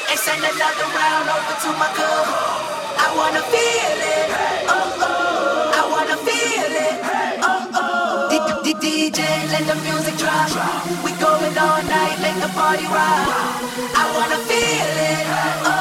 and send another round over to my club. I wanna feel it, oh oh. I wanna feel it, oh oh. DJ, let the music drop. We going all night, let the party rock. I wanna feel it, oh.